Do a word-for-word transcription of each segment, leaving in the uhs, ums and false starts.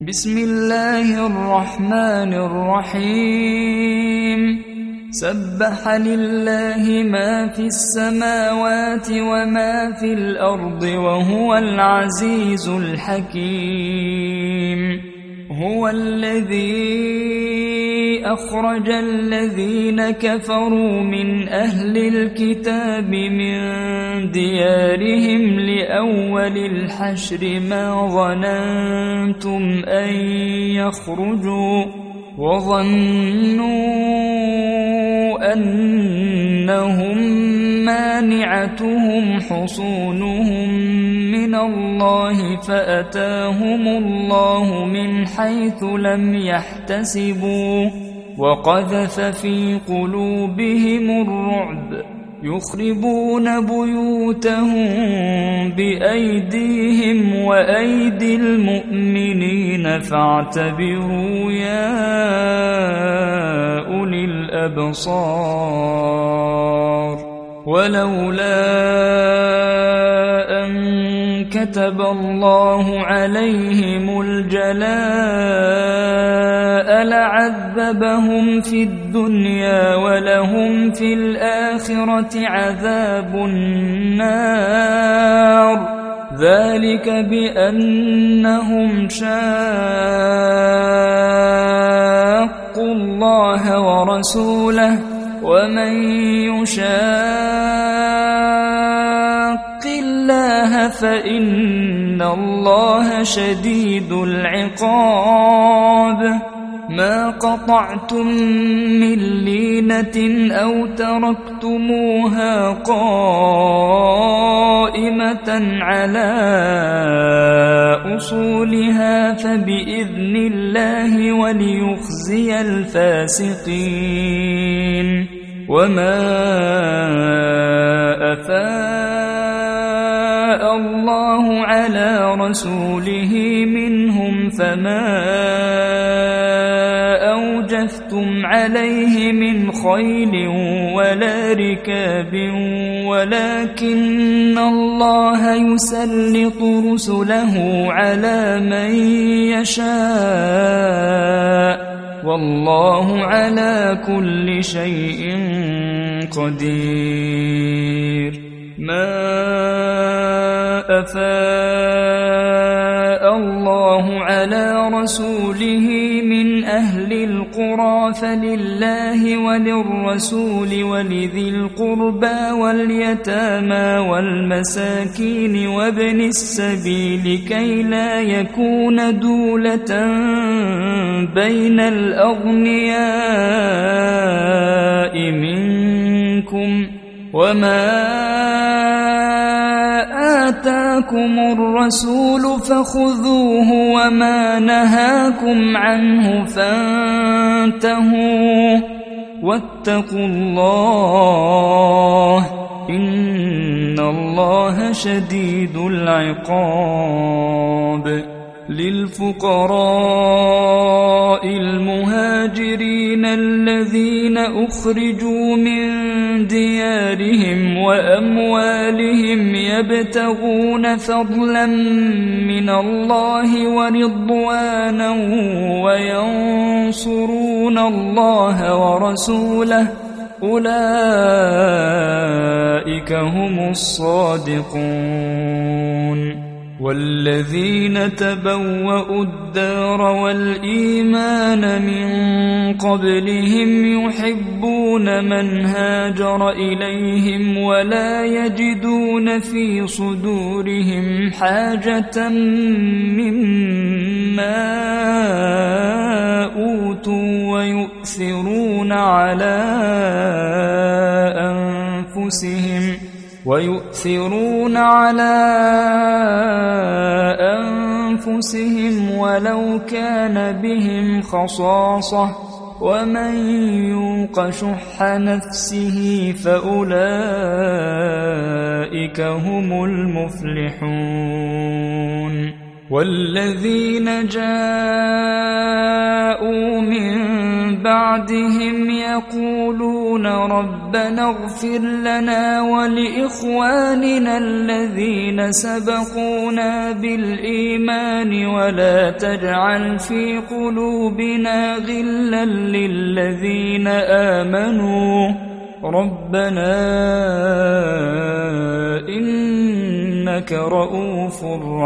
بسم الله الرحمن الرحيم سبح لله ما في السماوات وما في الأرض وهو العزيز الحكيم هو الذي أخرج الذين كفروا من أهل الكتاب من ديارهم لأول الحشر ما ظننتم أن يخرجوا وظنوا أنهم مانعتهم حصونهم من الله فأتاهم الله من حيث لم يحتسبوا وقذف في قلوبهم الرعب يخربون بيوتهم بأيديهم وأيدي المؤمنين فاعتبروا يا أولي الأبصار ولولا أن كتب الله عليهم الجلاء لعذبهم في الدنيا ولهم في الآخرة عذاب النار ذلك بأنهم شاقوا الله ورسوله ومن يشاق الله فإن الله شديد العقاب ما قطعتم من لينة أو تركتموها قائمة على أصولها فبإذن الله وليخزي الفاسقين وما أفاء الله على رسوله منهم فما أوجفتم عليه من خيل ولا ركاب ولكن الله يسلط رسله على من يشاء والله على كل شيء قدير ما أفاء الله على رسوله من أهل القرى فلله وللرسول ولذي القربى واليتامى والمساكين وابن السبيل كي لا يكون دولة بين الأغنياء منكم وما آتاكم الرسول فخذوه وما نهاكم عنه فانتهوا واتقوا الله إن الله شديد العقاب للفقراء المهاجرين الذين أخرجوا من ديارهم وأموالهم يبتغون فضلا من الله ورضوانا وينصرون الله ورسوله أولئك هم الصادقون والذين تبوأوا الدار والإيمان من قبلهم يحبون من هاجر إليهم ولا يجدون في صدورهم حاجة مما أوتوا ويؤثرون على أنفسهم ويؤثرون على أنفسهم ولو كان بهم خصاصة ومن يوق شح نفسه فأولئك هم المفلحون والذين جاءوا من بعدهم يقولون ربنا اغفر لنا ولإخواننا الذين سبقونا بالإيمان ولا تجعل في قلوبنا غلا للذين آمنوا ربنا إنك رؤوف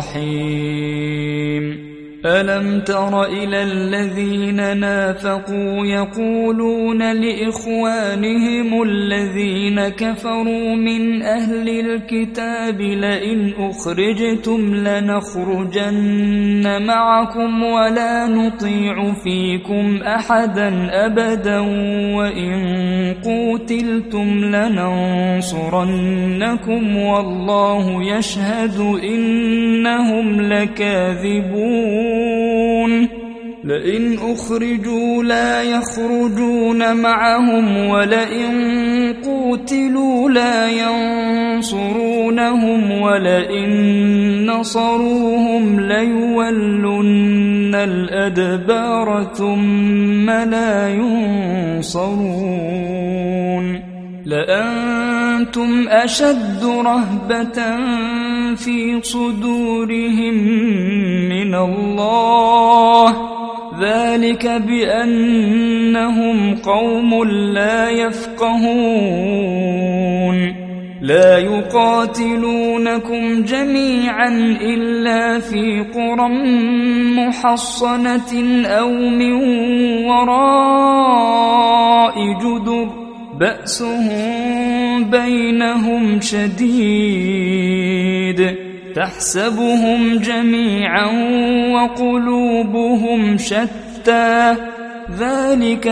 رحيم. ألم تر إلى الذين نافقوا يقولون لإخوانهم الذين كفروا من أهل الكتاب لئن أخرجتم لنخرجن معكم ولا نطيع فيكم أحدا أبدا وإن قوتلتم لننصرنكم والله يشهد إنهم لكاذبون. لئن أخرجوا لا يخرجون معهم ولئن قوتلوا لا ينصرونهم ولئن نصروهم ليولن الأدبار ثم لا ينصرون. لأنتم أشد رهبة في صدورهم من الله ذلك بأنهم قوم لا يفقهون. لا يقاتلونكم جميعا إلا في قرى محصنة أو من وراء جدر بأسهم بينهم شديد تحسبهم جميعا وقلوبهم شتى ذلك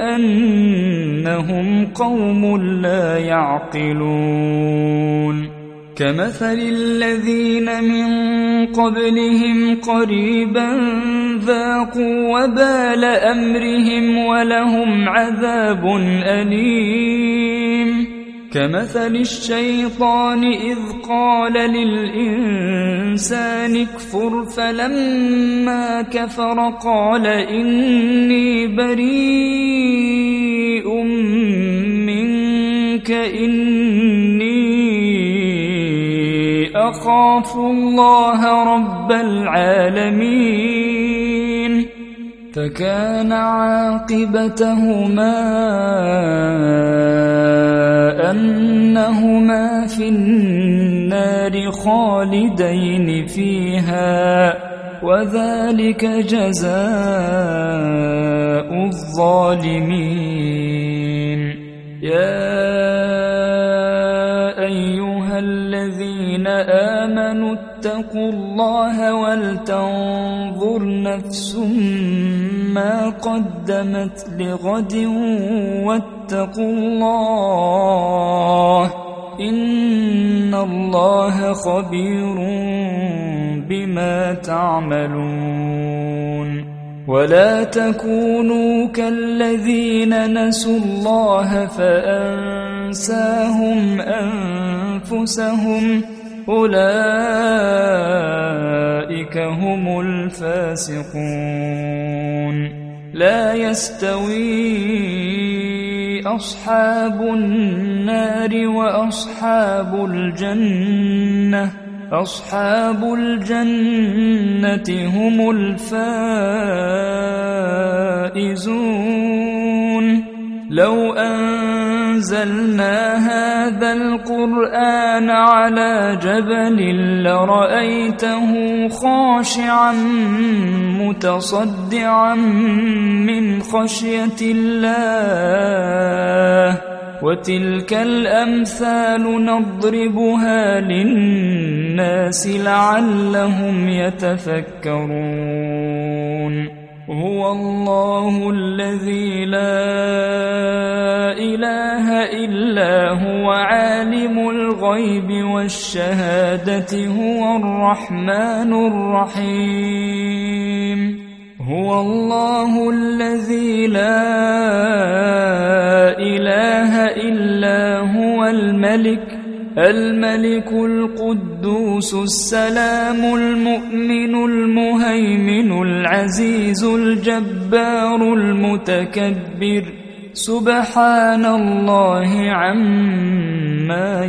بأنهم قوم لا يعقلون. كمثل الذين من قبلهم قريبا ذاقوا وبال أمرهم ولهم عذاب أليم. كمثل الشيطان إذ قال للإنسان اكفر فلما كفر قال إني بريء منك إني أخاف الله رب العالمين. فكان عاقبتهما أنهما في النار خالدين فيها وذلك جزاء الظالمين. يا أيها الذين آمنوا اتقوا الله ولتنظر نفس ما قدمت لغد واتقوا الله إن الله خبير بما تعملون. ولا تكونوا كالذين نسوا الله فأنساهم أنفسهم أولئك هم الفاسقون. لا يستوي أصحاب النار وأصحاب الجنة أصحاب الجنة هم الفائزون. لو أنزلنا هذا القرآن على جبل لرأيته خاشعا متصدعا من خشية الله وتلك الأمثال نضربها للناس لعلهم يتفكرون. هو الله الذي لا إله إلا هو عالم الغيب والشهادة هو الرحمن الرحيم. هو الله الذي لا إله إلا هو الملك الملك القدوس السلام المؤمن المهيمن العزيز الجبار المتكبر سبحان الله عما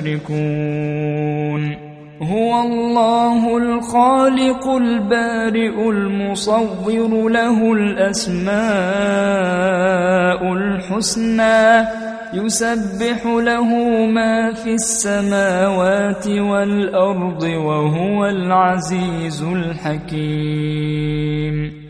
يشركون هو الله الخالق البارئ المصور له الأسماء الحسنى يسبح له ما في السماوات والأرض وهو العزيز الحكيم